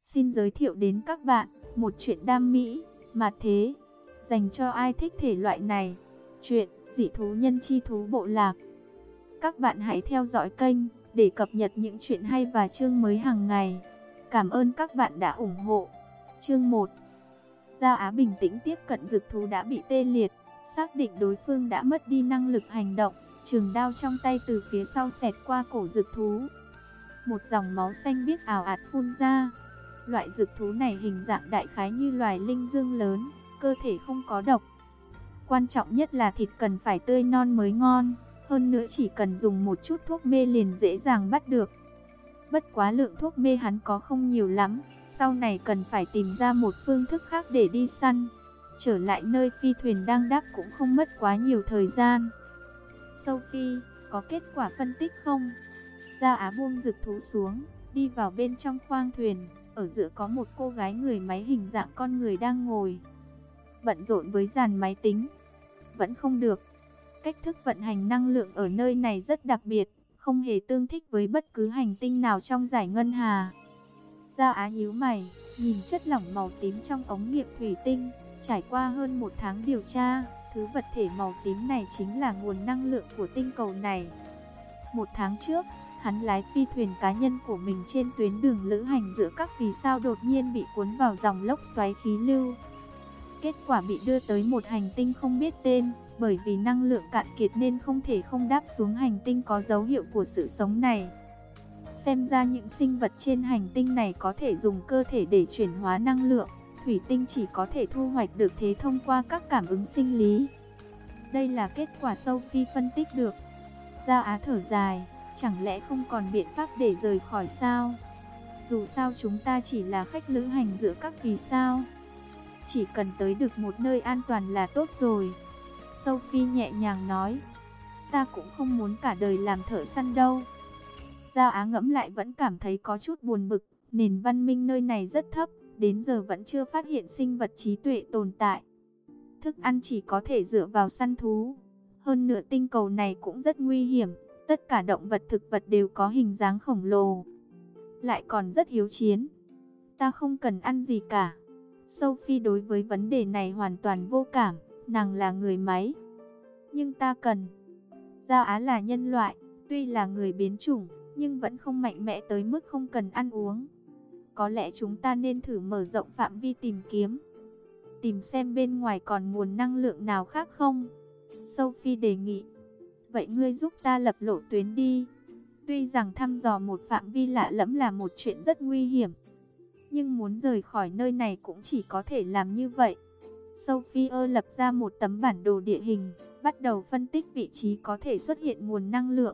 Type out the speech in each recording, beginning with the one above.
Xin giới thiệu đến các bạn một truyện đam mỹ, mà thế, dành cho ai thích thể loại này. Truyện dị thú nhân chi thú bộ lạc. Các bạn hãy theo dõi kênh để cập nhật những truyện hay và chương mới hàng ngày. Cảm ơn các bạn đã ủng hộ. Chương 1. Gia Á bình tĩnh tiếp cận dực thú đã bị tê liệt, xác định đối phương đã mất đi năng lực hành động, trường đao trong tay từ phía sau xẹt qua cổ dực thú. Một dòng máu xanh biếc ào ạt phun ra. Loại dực thú này hình dạng đại khái như loài linh dương lớn, cơ thể không có độc. Quan trọng nhất là thịt cần phải tươi non mới ngon, hơn nữa chỉ cần dùng một chút thuốc mê liền dễ dàng bắt được. Bất quá lượng thuốc mê hắn có không nhiều lắm, sau này cần phải tìm ra một phương thức khác để đi săn. Trở lại nơi phi thuyền đang đáp cũng không mất quá nhiều thời gian. Sophie, có kết quả phân tích không? Gia Á buông dực thú xuống, đi vào bên trong khoang thuyền. Ở giữa có một cô gái người máy hình dạng con người đang ngồi bận rộn với dàn máy tính. Vẫn không được. Cách thức vận hành năng lượng ở nơi này rất đặc biệt, không hề tương thích với bất cứ hành tinh nào trong giải ngân hà. Gia Á nhíu mày, nhìn chất lỏng màu tím trong ống nghiệm thủy tinh. Trải qua hơn 1 tháng điều tra, thứ vật thể màu tím này chính là nguồn năng lượng của tinh cầu này. 1 tháng trước, hắn lái phi thuyền cá nhân của mình trên tuyến đường lữ hành giữa các vì sao đột nhiên bị cuốn vào dòng lốc xoáy khí lưu. Kết quả bị đưa tới một hành tinh không biết tên, bởi vì năng lượng cạn kiệt nên không thể không đáp xuống hành tinh có dấu hiệu của sự sống này. Xem ra những sinh vật trên hành tinh này có thể dùng cơ thể để chuyển hóa năng lượng, thủy tinh chỉ có thể thu hoạch được thế thông qua các cảm ứng sinh lý. Đây là kết quả Sophie phân tích được. Gia Á thở dài. Chẳng lẽ không còn biện pháp để rời khỏi sao? Dù sao chúng ta chỉ là khách lữ hành giữa các vì sao. Chỉ cần tới được một nơi an toàn là tốt rồi. Sophie nhẹ nhàng nói. Ta cũng không muốn cả đời làm thợ săn đâu. Gia Á ngẫm lại vẫn cảm thấy có chút buồn bực. Nền văn minh nơi này rất thấp, đến giờ vẫn chưa phát hiện sinh vật trí tuệ tồn tại. Thức ăn chỉ có thể dựa vào săn thú. Hơn nữa tinh cầu này cũng rất nguy hiểm. Tất cả động vật thực vật đều có hình dáng khổng lồ, lại còn rất hiếu chiến. Ta không cần ăn gì cả. Sophie đối với vấn đề này hoàn toàn vô cảm, nàng là người máy. Nhưng ta cần. Gia Á là nhân loại, tuy là người biến chủng, nhưng vẫn không mạnh mẽ tới mức không cần ăn uống. Có lẽ chúng ta nên thử mở rộng phạm vi tìm kiếm. Tìm xem bên ngoài còn nguồn năng lượng nào khác không? Sophie đề nghị. Vậy ngươi giúp ta lập lộ tuyến đi. Tuy rằng thăm dò một phạm vi lạ lẫm là một chuyện rất nguy hiểm, nhưng muốn rời khỏi nơi này cũng chỉ có thể làm như vậy. Sophie lập ra một tấm bản đồ địa hình, bắt đầu phân tích vị trí có thể xuất hiện nguồn năng lượng.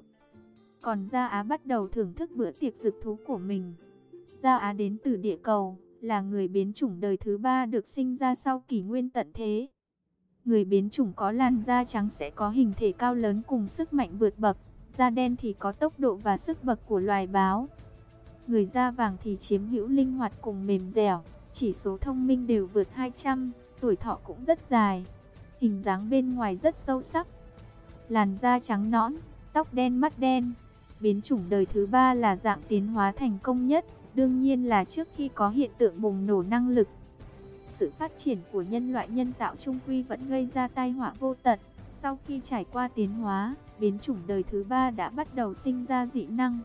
Còn Gia Á bắt đầu thưởng thức bữa tiệc dực thú của mình. Gia Á đến từ địa cầu, là người biến chủng đời thứ 3 được sinh ra sau kỷ nguyên tận thế. Người biến chủng có làn da trắng sẽ có hình thể cao lớn cùng sức mạnh vượt bậc, da đen thì có tốc độ và sức bật của loài báo. Người da vàng thì chiếm hữu linh hoạt cùng mềm dẻo, chỉ số thông minh đều vượt 200, tuổi thọ cũng rất dài. Hình dáng bên ngoài rất sâu sắc. Làn da trắng nõn, tóc đen mắt đen. Biến chủng đời thứ 3 là dạng tiến hóa thành công nhất, đương nhiên là trước khi có hiện tượng bùng nổ năng lực. Sự phát triển của nhân loại nhân tạo chung quy vẫn gây ra tai họa vô tận. Sau khi trải qua tiến hóa, biến chủng đời thứ 3 đã bắt đầu sinh ra dị năng.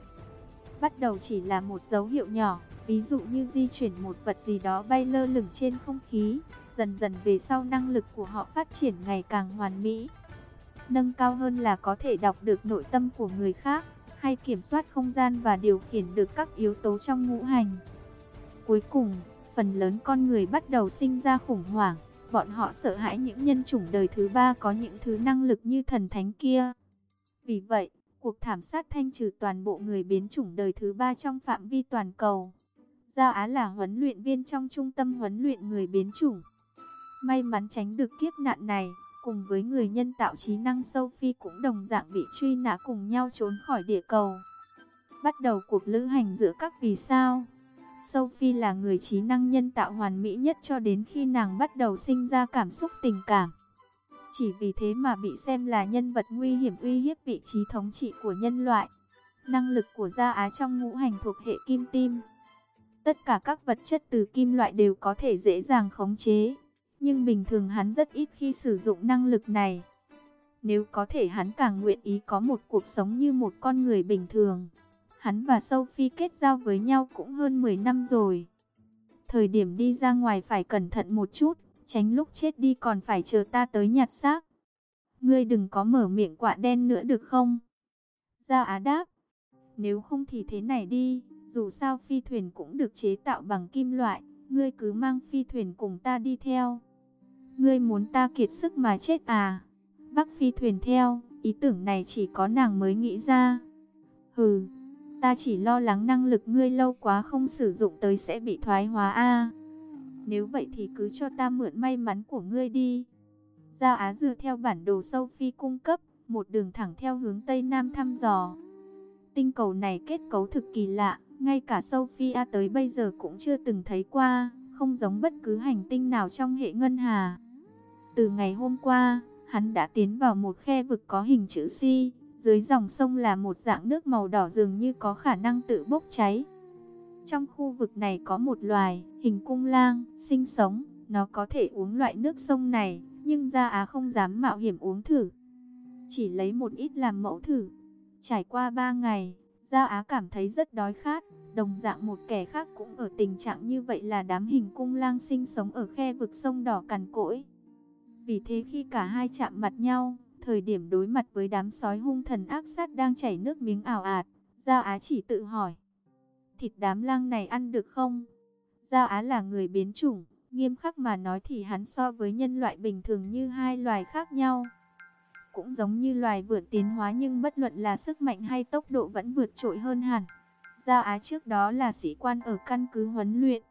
Bắt đầu chỉ là một dấu hiệu nhỏ, ví dụ như di chuyển một vật gì đó bay lơ lửng trên không khí. Dần dần về sau năng lực của họ phát triển ngày càng hoàn mỹ. Nâng cao hơn là có thể đọc được nội tâm của người khác, hay kiểm soát không gian và điều khiển được các yếu tố trong ngũ hành. Cuối cùng, phần lớn con người bắt đầu sinh ra khủng hoảng, bọn họ sợ hãi những nhân chủng đời thứ 3 có những thứ năng lực như thần thánh kia. Vì vậy, cuộc thảm sát thanh trừ toàn bộ người biến chủng đời thứ 3 trong phạm vi toàn cầu. Gia Á là huấn luyện viên trong trung tâm huấn luyện người biến chủng. May mắn tránh được kiếp nạn này, cùng với người nhân tạo trí năng Sophie cũng đồng dạng bị truy nã cùng nhau trốn khỏi địa cầu. Bắt đầu cuộc lữ hành giữa các vì sao. Sophie là người trí năng nhân tạo hoàn mỹ nhất cho đến khi nàng bắt đầu sinh ra cảm xúc tình cảm. Chỉ vì thế mà bị xem là nhân vật nguy hiểm uy hiếp vị trí thống trị của nhân loại. Năng lực của Gia Á trong ngũ hành thuộc hệ kim tim. Tất cả các vật chất từ kim loại đều có thể dễ dàng khống chế. Nhưng bình thường hắn rất ít khi sử dụng năng lực này. Nếu có thể hắn càng nguyện ý có một cuộc sống như một con người bình thường. Hắn và Sophie kết giao với nhau cũng hơn 10 năm rồi. Thời điểm đi ra ngoài phải cẩn thận một chút, tránh lúc chết đi còn phải chờ ta tới nhặt xác. Ngươi đừng có mở miệng quạ đen nữa được không? Gia Á đáp. Nếu không thì thế này đi, dù sao phi thuyền cũng được chế tạo bằng kim loại, ngươi cứ mang phi thuyền cùng ta đi theo. Ngươi muốn ta kiệt sức mà chết à? Vác phi thuyền theo, ý tưởng này chỉ có nàng mới nghĩ ra. Hừ, ta chỉ lo lắng năng lực ngươi lâu quá không sử dụng tới sẽ bị thoái hóa a. Nếu vậy thì cứ cho ta mượn may mắn của ngươi đi. Gia Á dựa theo bản đồ Sophie cung cấp, một đường thẳng theo hướng Tây Nam thăm dò. Tinh cầu này kết cấu thực kỳ lạ, ngay cả Sophia tới bây giờ cũng chưa từng thấy qua, không giống bất cứ hành tinh nào trong hệ ngân hà. Từ ngày hôm qua, hắn đã tiến vào một khe vực có hình chữ C, dưới dòng sông là một dạng nước màu đỏ dường như có khả năng tự bốc cháy. Trong khu vực này có một loài, hình cung lang, sinh sống, nó có thể uống loại nước sông này, nhưng Gia Á không dám mạo hiểm uống thử. Chỉ lấy một ít làm mẫu thử. Trải qua 3 ngày, Gia Á cảm thấy rất đói khát, đồng dạng một kẻ khác cũng ở tình trạng như vậy là đám hình cung lang sinh sống ở khe vực sông đỏ cằn cỗi. Vì thế khi cả hai chạm mặt nhau, thời điểm đối mặt với đám sói hung thần ác sát đang chảy nước miếng ào ạt, Gia Á chỉ tự hỏi, thịt đám lang này ăn được không? Gia Á là người biến chủng, nghiêm khắc mà nói thì hắn so với nhân loại bình thường như hai loài khác nhau. Cũng giống như loài vượt tiến hóa nhưng bất luận là sức mạnh hay tốc độ vẫn vượt trội hơn hẳn. Gia Á trước đó là sĩ quan ở căn cứ huấn luyện,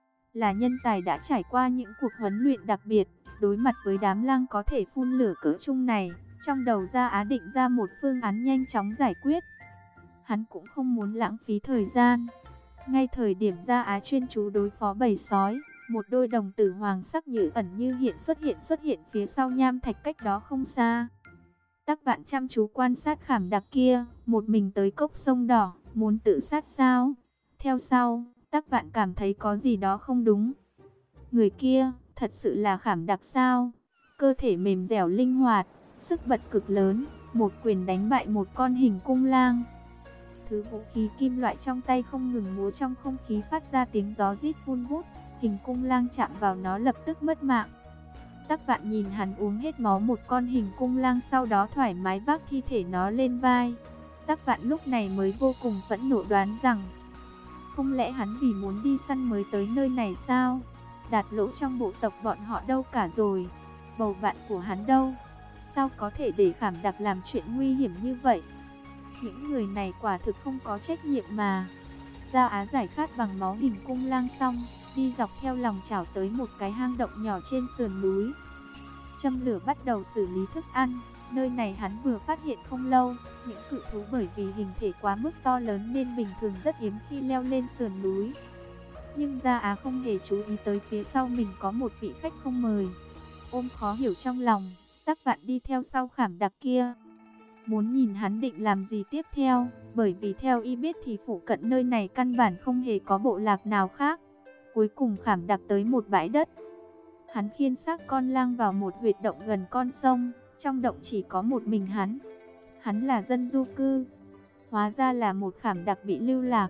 là nhân tài đã trải qua những cuộc huấn luyện đặc biệt. Đối mặt với đám lang có thể phun lửa cỡ trung này, trong đầu Gia Á định ra một phương án nhanh chóng giải quyết. Hắn cũng không muốn lãng phí thời gian. Ngay thời điểm Gia Á chuyên chú đối phó bầy sói, một đôi đồng tử hoàng sắc như ẩn như hiện xuất hiện phía sau nham thạch cách đó không xa. Tắc Vạn chăm chú quan sát Khảm Đặc kia, một mình tới cốc sông đỏ, muốn tự sát sao? Theo sau, Tắc Vạn cảm thấy có gì đó không đúng. Người kia, thật sự là Khảm Đặc sao? Cơ thể mềm dẻo linh hoạt, sức bật cực lớn, một quyền đánh bại một con hình cung lang. Thứ vũ khí kim loại trong tay không ngừng múa trong không khí phát ra tiếng gió rít vun vút, hình cung lang chạm vào nó lập tức mất mạng. Tắc Vạn nhìn hắn uống hết máu một con hình cung lang, sau đó thoải mái vác thi thể nó lên vai. Tắc Vạn lúc này mới vô cùng phẫn nộ đoán rằng, không lẽ hắn vì muốn đi săn mới tới nơi này sao? Đạt Lỗ trong bộ tộc bọn họ đâu cả rồi? Bầu bạn của hắn đâu? Sao có thể để Khảm Đặc làm chuyện nguy hiểm như vậy? Những người này quả thực không có trách nhiệm mà. Gia Á giải khát bằng máu hình cung lang xong, đi dọc theo lòng chảo tới một cái hang động nhỏ trên sườn núi. Châm lửa bắt đầu xử lý thức ăn. Nơi này hắn vừa phát hiện không lâu, những cự thú bởi vì hình thể quá mức to lớn nên bình thường rất hiếm khi leo lên sườn núi. Nhưng Gia Á không hề chú ý tới phía sau mình có một vị khách không mời. Ôm khó hiểu trong lòng, Tắc Vạn đi theo sau Khảm Đặc kia. Muốn nhìn hắn định làm gì tiếp theo, bởi vì theo y biết thì phụ cận nơi này căn bản không hề có bộ lạc nào khác. Cuối cùng Khảm Đặc tới một bãi đất. Hắn khiêng xác con lang vào một huyệt động gần con sông, trong động chỉ có một mình hắn. Hắn là dân du cư, hóa ra là một Khảm Đặc bị lưu lạc.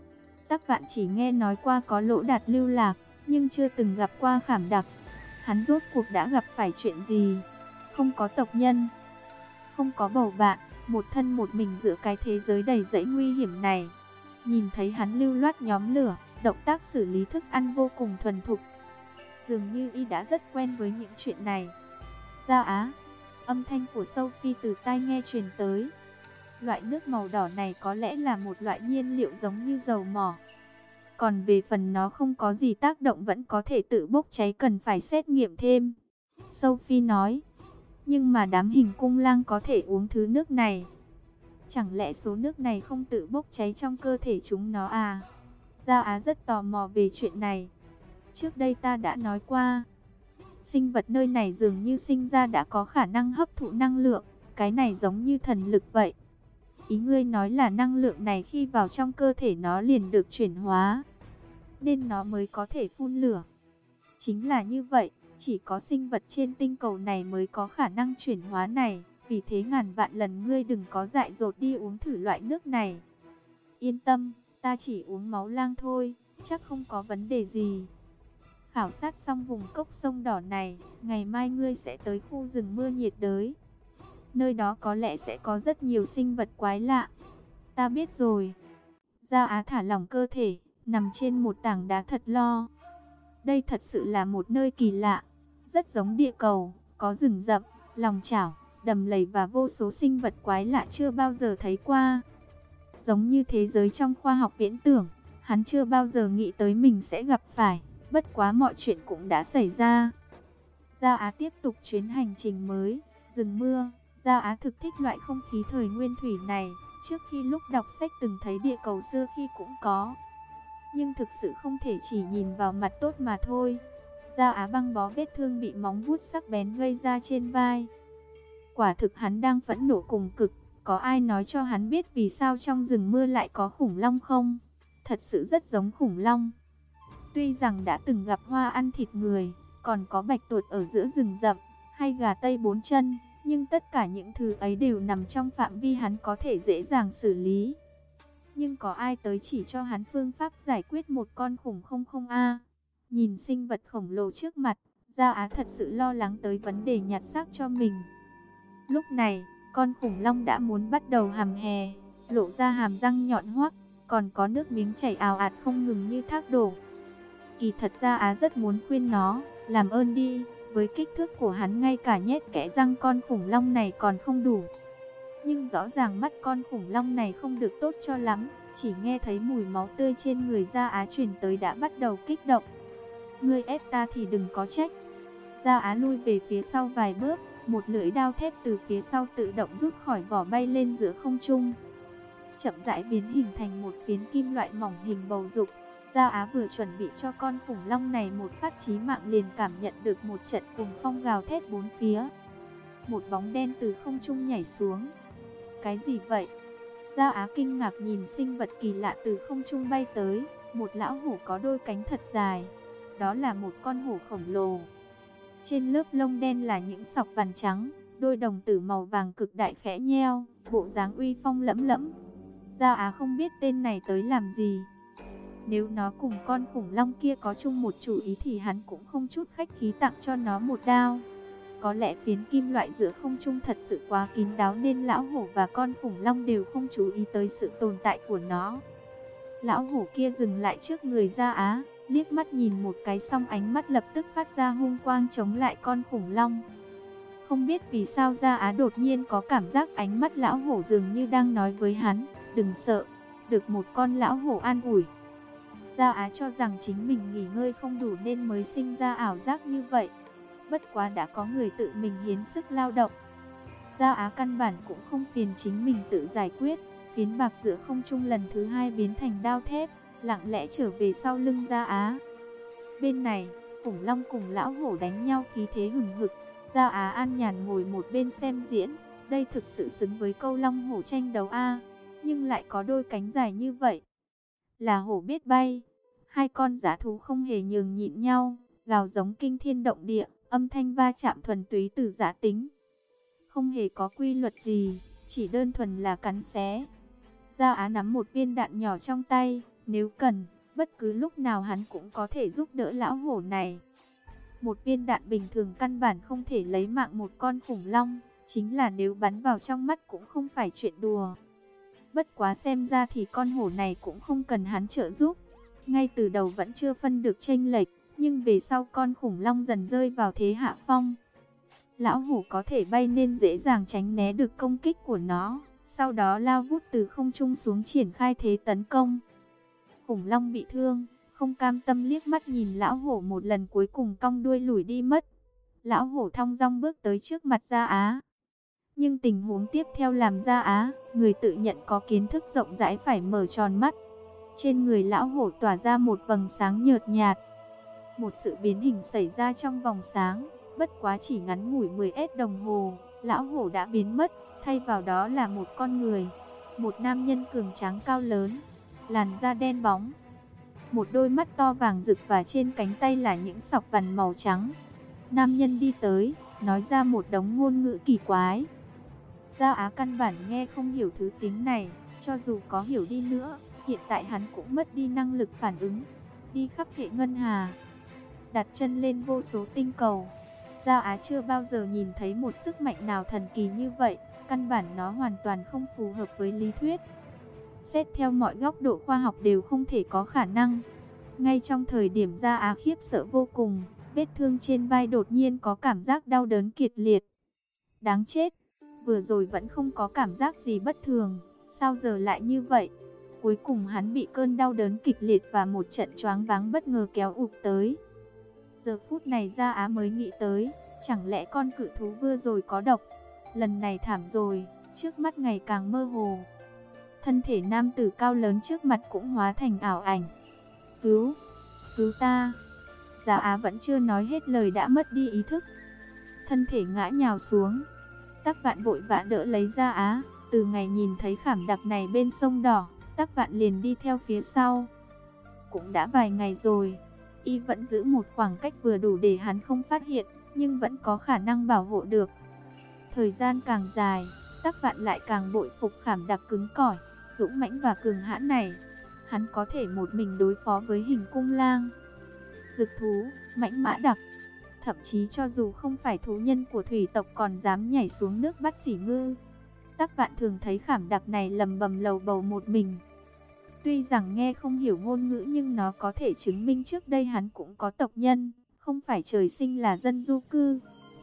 Tắc Vạn chỉ nghe nói qua có Lỗ Đạt lưu lạc, nhưng chưa từng gặp qua Khảm Đặc. Hắn rốt cuộc đã gặp phải chuyện gì? Không có tộc nhân, không có bầu bạn, một thân một mình giữa cái thế giới đầy rẫy nguy hiểm này. Nhìn thấy hắn lưu loát nhóm lửa, động tác xử lý thức ăn vô cùng thuần thục. Dường như y đã rất quen với những chuyện này. Gia Á, âm thanh của Sophie từ tai nghe truyền tới. Loại nước màu đỏ này có lẽ là một loại nhiên liệu giống như dầu mỏ. Còn về phần nó không có gì tác động vẫn có thể tự bốc cháy, cần phải xét nghiệm thêm. Sophie nói, nhưng mà đám hình cung lang có thể uống thứ nước này. Chẳng lẽ số nước này không tự bốc cháy trong cơ thể chúng nó à? Gia Á rất tò mò về chuyện này. Trước đây ta đã nói qua, sinh vật nơi này dường như sinh ra đã có khả năng hấp thụ năng lượng. Cái này giống như thần lực vậy. Ý ngươi nói là năng lượng này khi vào trong cơ thể nó liền được chuyển hóa. nên nó mới có thể phun lửa. Chính là như vậy, chỉ có sinh vật trên tinh cầu này mới có khả năng chuyển hóa này. Vì thế ngàn vạn lần ngươi đừng có dại dột đi uống thử loại nước này. Yên tâm, ta chỉ uống máu lang thôi, chắc không có vấn đề gì. Khảo sát xong vùng cốc sông đỏ này, ngày mai ngươi sẽ tới khu rừng mưa nhiệt đới. Nơi đó có lẽ sẽ có rất nhiều sinh vật quái lạ. Ta biết rồi. Gia Á thả lỏng cơ thể, nằm trên một tảng đá thật lo. Đây thật sự là một nơi kỳ lạ, rất giống địa cầu, có rừng rậm, lòng chảo, đầm lầy và vô số sinh vật quái lạ chưa bao giờ thấy qua. Giống như thế giới trong khoa học viễn tưởng, hắn chưa bao giờ nghĩ tới mình sẽ gặp phải, bất quá mọi chuyện cũng đã xảy ra. Gia Á tiếp tục chuyến hành trình mới, rừng mưa. Gia Á thực thích loại không khí thời nguyên thủy này, trước khi lúc đọc sách từng thấy địa cầu xưa khi cũng có. Nhưng thực sự không thể chỉ nhìn vào mặt tốt mà thôi. Gia Á băng bó vết thương bị móng vuốt sắc bén gây ra trên vai. Quả thực hắn đang phẫn nộ cùng cực. Có ai nói cho hắn biết vì sao trong rừng mưa lại có khủng long không? Thật sự rất giống khủng long. Tuy rằng đã từng gặp hoa ăn thịt người, còn có bạch tuộc ở giữa rừng rậm, hay gà tây bốn chân, nhưng tất cả những thứ ấy đều nằm trong phạm vi hắn có thể dễ dàng xử lý. Nhưng có ai tới chỉ cho hắn phương pháp giải quyết một con khủng không a? Nhìn sinh vật khổng lồ trước mặt, Gia Á thật sự lo lắng tới vấn đề nhặt xác cho mình. Lúc này, con khủng long đã muốn bắt đầu hàm hè, lộ ra hàm răng nhọn hoắt, còn có nước miếng chảy ào ạt không ngừng như thác đổ. Kỳ thật Gia Á rất muốn khuyên nó, làm ơn đi, với kích thước của hắn ngay cả nhét kẽ răng con khủng long này còn không đủ. Nhưng rõ ràng mắt con khủng long này không được tốt cho lắm, chỉ nghe thấy mùi máu tươi trên người Gia Á truyền tới đã bắt đầu kích động. Ngươi ép ta thì đừng có trách. Gia Á lui về phía sau vài bước, một lưỡi đao thép từ phía sau tự động rút khỏi vỏ bay lên giữa không trung. Chậm rãi biến hình thành một phiến kim loại mỏng hình bầu dục. Gia Á vừa chuẩn bị cho con khủng long này một phát chí mạng liền cảm nhận được một trận cuồng phong gào thét bốn phía. Một bóng đen từ không trung nhảy xuống. Cái gì vậy? Gia Á kinh ngạc nhìn sinh vật kỳ lạ từ không trung bay tới. Một lão hổ có đôi cánh thật dài. Đó là một con hổ khổng lồ. Trên lớp lông đen là những sọc vằn trắng, đôi đồng tử màu vàng cực đại khẽ nheo, bộ dáng uy phong lẫm lẫm. Gia Á không biết tên này tới làm gì. Nếu nó cùng con khủng long kia có chung một chủ ý thì hắn cũng không chút khách khí tặng cho nó một đao. Có lẽ phiến kim loại giữa không trung thật sự quá kín đáo nên lão hổ và con khủng long đều không chú ý tới sự tồn tại của nó. Lão hổ kia dừng lại trước người Gia Á, liếc mắt nhìn một cái xong ánh mắt lập tức phát ra hung quang chống lại con khủng long. Không biết vì sao Gia Á đột nhiên có cảm giác ánh mắt lão hổ dường như đang nói với hắn, đừng sợ, được một con lão hổ an ủi. Gia Á cho rằng chính mình nghỉ ngơi không đủ nên mới sinh ra ảo giác như vậy. Bất quá đã có người tự mình hiến sức lao động. Gia Á căn bản cũng không phiền chính mình tự giải quyết. Phiến bạc giữa không trung lần thứ hai biến thành đao thép, lặng lẽ trở về sau lưng Gia Á. Bên này, khủng long cùng lão hổ đánh nhau khí thế hừng hực. Gia Á an nhàn ngồi một bên xem diễn. Đây thực sự xứng với câu long hổ tranh đấu a, nhưng lại có đôi cánh dài như vậy. Là hổ biết bay. Hai con dã thú không hề nhường nhịn nhau, gào giống kinh thiên động địa, âm thanh va chạm thuần túy từ dã tính. Không hề có quy luật gì, chỉ đơn thuần là cắn xé. Gia Á nắm một viên đạn nhỏ trong tay, nếu cần, bất cứ lúc nào hắn cũng có thể giúp đỡ lão hổ này. Một viên đạn bình thường căn bản không thể lấy mạng một con khủng long, chính là nếu bắn vào trong mắt cũng không phải chuyện đùa. Bất quá xem ra thì con hổ này cũng không cần hắn trợ giúp. Ngay từ đầu vẫn chưa phân được chênh lệch, nhưng về sau con khủng long dần rơi vào thế hạ phong. Lão hổ có thể bay nên dễ dàng tránh né được công kích của nó, sau đó lao vút từ không trung xuống triển khai thế tấn công. Khủng long bị thương, không cam tâm liếc mắt nhìn lão hổ một lần cuối cùng cong đuôi lủi đi mất. Lão hổ thong dong bước tới trước mặt Gia Á. Nhưng tình huống tiếp theo làm Gia Á, người tự nhận có kiến thức rộng rãi phải mở tròn mắt. Trên người lão hổ tỏa ra một vầng sáng nhợt nhạt. Một sự biến hình xảy ra trong vòng sáng, bất quá chỉ ngắn ngủi 10s đồng hồ, lão hổ đã biến mất, thay vào đó là một con người. Một nam nhân cường tráng cao lớn, làn da đen bóng. một đôi mắt to vàng rực và trên cánh tay là những sọc vằn màu trắng. Nam nhân đi tới, nói ra một đống ngôn ngữ kỳ quái. Gia Á căn bản nghe không hiểu thứ tiếng này, cho dù có hiểu đi nữa, hiện tại hắn cũng mất đi năng lực phản ứng. Đi khắp hệ ngân hà, đặt chân lên vô số tinh cầu. Gia Á chưa bao giờ nhìn thấy một sức mạnh nào thần kỳ như vậy, căn bản nó hoàn toàn không phù hợp với lý thuyết. Xét theo mọi góc độ khoa học đều không thể có khả năng. Ngay trong thời điểm Gia Á khiếp sợ vô cùng, vết thương trên vai đột nhiên có cảm giác đau đớn kịch liệt. Đáng chết, vừa rồi vẫn không có cảm giác gì bất thường, sao giờ lại như vậy? Cuối cùng hắn bị cơn đau đớn kịch liệt và một trận choáng váng bất ngờ kéo ụp tới. Giờ phút này Gia Á mới nghĩ tới, chẳng lẽ con cự thú vừa rồi có độc? Lần này thảm rồi, trước mắt ngày càng mơ hồ. Thân thể nam tử cao lớn trước mặt cũng hóa thành ảo ảnh. Cứu ta. Gia Á vẫn chưa nói hết lời đã mất đi ý thức. Thân thể ngã nhào xuống. Tắc Vạn vội vã đỡ lấy Gia Á. Từ ngày nhìn thấy khảm đặc này bên sông đỏ, Tắc Vạn liền đi theo phía sau. Cũng đã vài ngày rồi, y vẫn giữ một khoảng cách vừa đủ để hắn không phát hiện, nhưng vẫn có khả năng bảo hộ được. Thời gian càng dài, Tắc Vạn lại càng bội phục khảm đặc cứng cỏi, dũng mãnh và cường hãn này. Hắn có thể một mình đối phó với Hình Cung Lang, Dực thú, mãnh mã đặc. Thậm chí cho dù không phải thú nhân của thủy tộc còn dám nhảy xuống nước bắt xỉ ngư. Tắc Vạn thường thấy khảm đặc này lầm bầm lầu bầu một mình. Tuy rằng nghe không hiểu ngôn ngữ nhưng nó có thể chứng minh trước đây hắn cũng có tộc nhân, không phải trời sinh là dân du cư.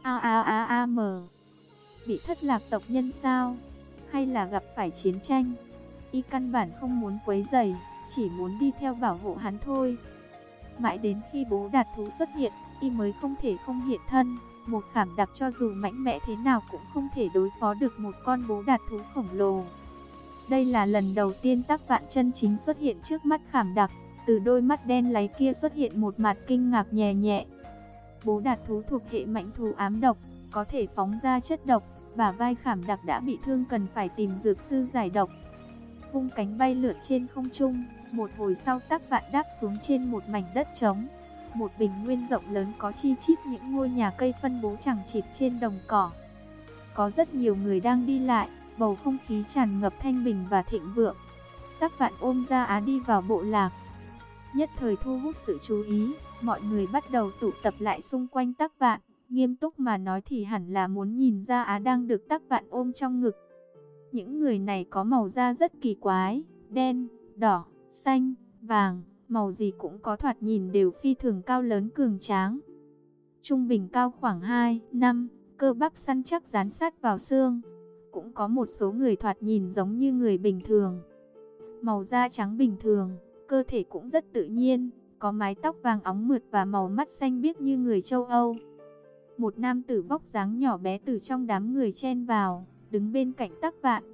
Bị thất lạc tộc nhân sao? Hay là gặp phải chiến tranh? Y căn bản không muốn quấy rầy, chỉ muốn đi theo bảo hộ hắn thôi. Mãi đến khi bố đạt thú xuất hiện, y mới không thể không hiện thân. Một khảm đặc cho dù mạnh mẽ thế nào cũng không thể đối phó được một con bố đạt thú khổng lồ. Đây là lần đầu tiên Tắc Vạn chân chính xuất hiện trước mắt khảm đặc. Từ đôi mắt đen láy kia xuất hiện một mặt kinh ngạc nhẹ nhẹ. Bố đạt thú thuộc hệ mãnh thú ám độc, có thể phóng ra chất độc. Bả vai khảm đặc đã bị thương, cần phải tìm dược sư giải độc. Vung cánh bay lượn trên không trung. Một hồi sau Tắc Vạn đáp xuống trên một mảnh đất trống. Một bình nguyên rộng lớn có chi chít những ngôi nhà cây phân bố chằng chịt trên đồng cỏ. Có rất nhiều người đang đi lại, bầu không khí tràn ngập thanh bình và thịnh vượng. Tắc Vạn ôm Gia Á đi vào bộ lạc. Nhất thời thu hút sự chú ý, mọi người bắt đầu tụ tập lại xung quanh Tắc Vạn. Nghiêm túc mà nói thì hẳn là muốn nhìn Gia Á đang được Tắc Vạn ôm trong ngực. Những người này có màu da rất kỳ quái, đen, đỏ, xanh, vàng, màu gì cũng có, thoạt nhìn đều phi thường cao lớn cường tráng. Trung bình cao khoảng 2, 5, cơ bắp săn chắc dán sát vào xương. Cũng có một số người thoạt nhìn giống như người bình thường. Màu da trắng bình thường, cơ thể cũng rất tự nhiên, có mái tóc vàng óng mượt và màu mắt xanh biếc như người châu Âu. Một nam tử vóc dáng nhỏ bé từ trong đám người chen vào, đứng bên cạnh Tắc Vạn.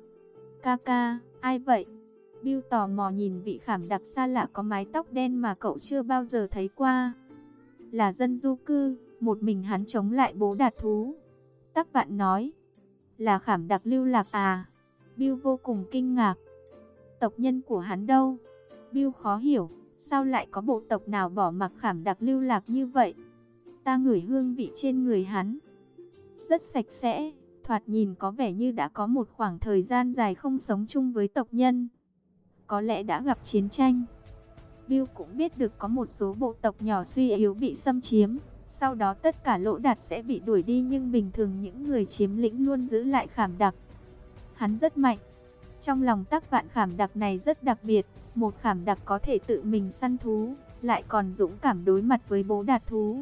Ca, ai vậy? Bill tò mò nhìn vị khảm đặc xa lạ có mái tóc đen mà cậu chưa bao giờ thấy qua. Là dân du cư, một mình hắn chống lại bố đạt thú. Tắc Vạn nói. Là khảm đặc lưu lạc à? Bill vô cùng kinh ngạc. Tộc nhân của hắn đâu? Bill khó hiểu, sao lại có bộ tộc nào bỏ mặc khảm đặc lưu lạc như vậy? Ta ngửi hương vị trên người hắn rất sạch sẽ, thoạt nhìn có vẻ như đã có một khoảng thời gian dài không sống chung với tộc nhân. Có lẽ đã gặp chiến tranh. Bill cũng biết được có một số bộ tộc nhỏ suy yếu bị xâm chiếm, sau đó tất cả lỗ đạt sẽ bị đuổi đi, nhưng bình thường những người chiếm lĩnh luôn giữ lại khảm đặc. Hắn rất mạnh. Trong lòng Tắc Vạn, khảm đặc này rất đặc biệt, một khảm đặc có thể tự mình săn thú, lại còn dũng cảm đối mặt với bố đạt thú.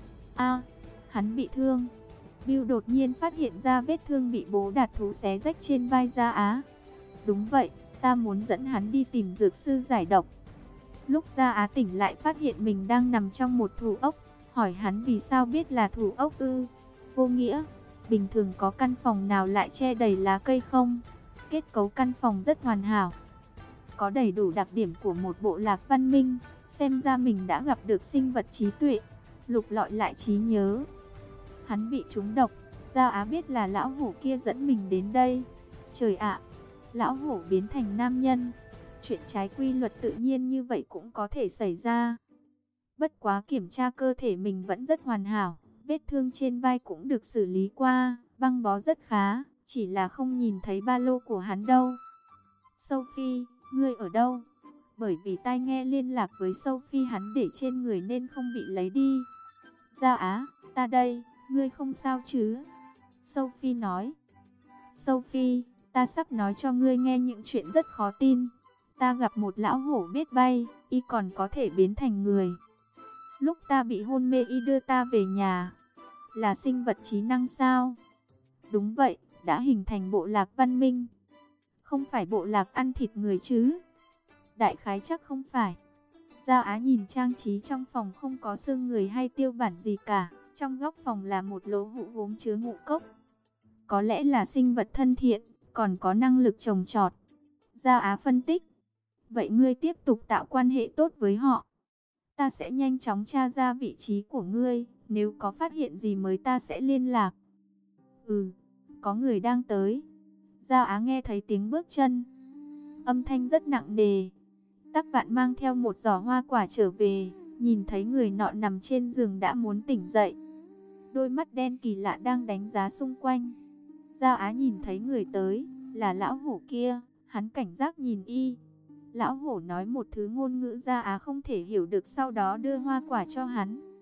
Hắn bị thương. Bill đột nhiên phát hiện ra vết thương bị bố đạt thú xé rách trên vai Gia Á. Đúng vậy, ta muốn dẫn hắn đi tìm dược sư giải độc. Lúc Gia Á tỉnh lại phát hiện mình đang nằm trong một thủ ốc, hỏi hắn vì sao biết là thủ ốc ư? Vô nghĩa, bình thường có căn phòng nào lại che đầy lá cây không? Kết cấu căn phòng rất hoàn hảo, có đầy đủ đặc điểm của một bộ lạc văn minh. Xem ra mình đã gặp được sinh vật trí tuệ, lục lọi lại trí nhớ. Hắn bị trúng độc, Gia Á biết là lão hổ kia dẫn mình đến đây. Trời ạ, lão hổ biến thành nam nhân. Chuyện trái quy luật tự nhiên như vậy cũng có thể xảy ra. Bất quá kiểm tra cơ thể mình vẫn rất hoàn hảo, vết thương trên vai cũng được xử lý qua, băng bó rất khá, chỉ là không nhìn thấy ba lô của hắn đâu. Sophie, ngươi ở đâu? Bởi vì tai nghe liên lạc với Sophie hắn để trên người nên không bị lấy đi. Gia Á, ta đây, ngươi không sao chứ? Sophie nói. Sophie, ta sắp nói cho ngươi nghe những chuyện rất khó tin. Ta gặp một lão hổ biết bay, y còn có thể biến thành người. Lúc ta bị hôn mê y đưa ta về nhà. Là sinh vật trí năng sao? Đúng vậy, đã hình thành bộ lạc văn minh. Không phải bộ lạc ăn thịt người chứ? Đại khái chắc không phải. Gia Á nhìn trang trí trong phòng không có xương người hay tiêu bản gì cả. Trong góc phòng là một lỗ hũ gốm chứa ngũ cốc. Có lẽ là sinh vật thân thiện, còn có năng lực trồng trọt. Gia Á phân tích. Vậy ngươi tiếp tục tạo quan hệ tốt với họ. Ta sẽ nhanh chóng tra ra vị trí của ngươi. Nếu có phát hiện gì mới ta sẽ liên lạc. Ừ, có người đang tới. Gia Á nghe thấy tiếng bước chân. Âm thanh rất nặng nề. Tắc Vạn mang theo một giỏ hoa quả trở về. Nhìn thấy người nọ nằm trên giường đã muốn tỉnh dậy. Đôi mắt đen kỳ lạ đang đánh giá xung quanh. Gia Á nhìn thấy người tới, là lão hổ kia. Hắn cảnh giác nhìn y. Lão hổ nói một thứ ngôn ngữ Gia Á không thể hiểu được, sau đó đưa hoa quả cho hắn.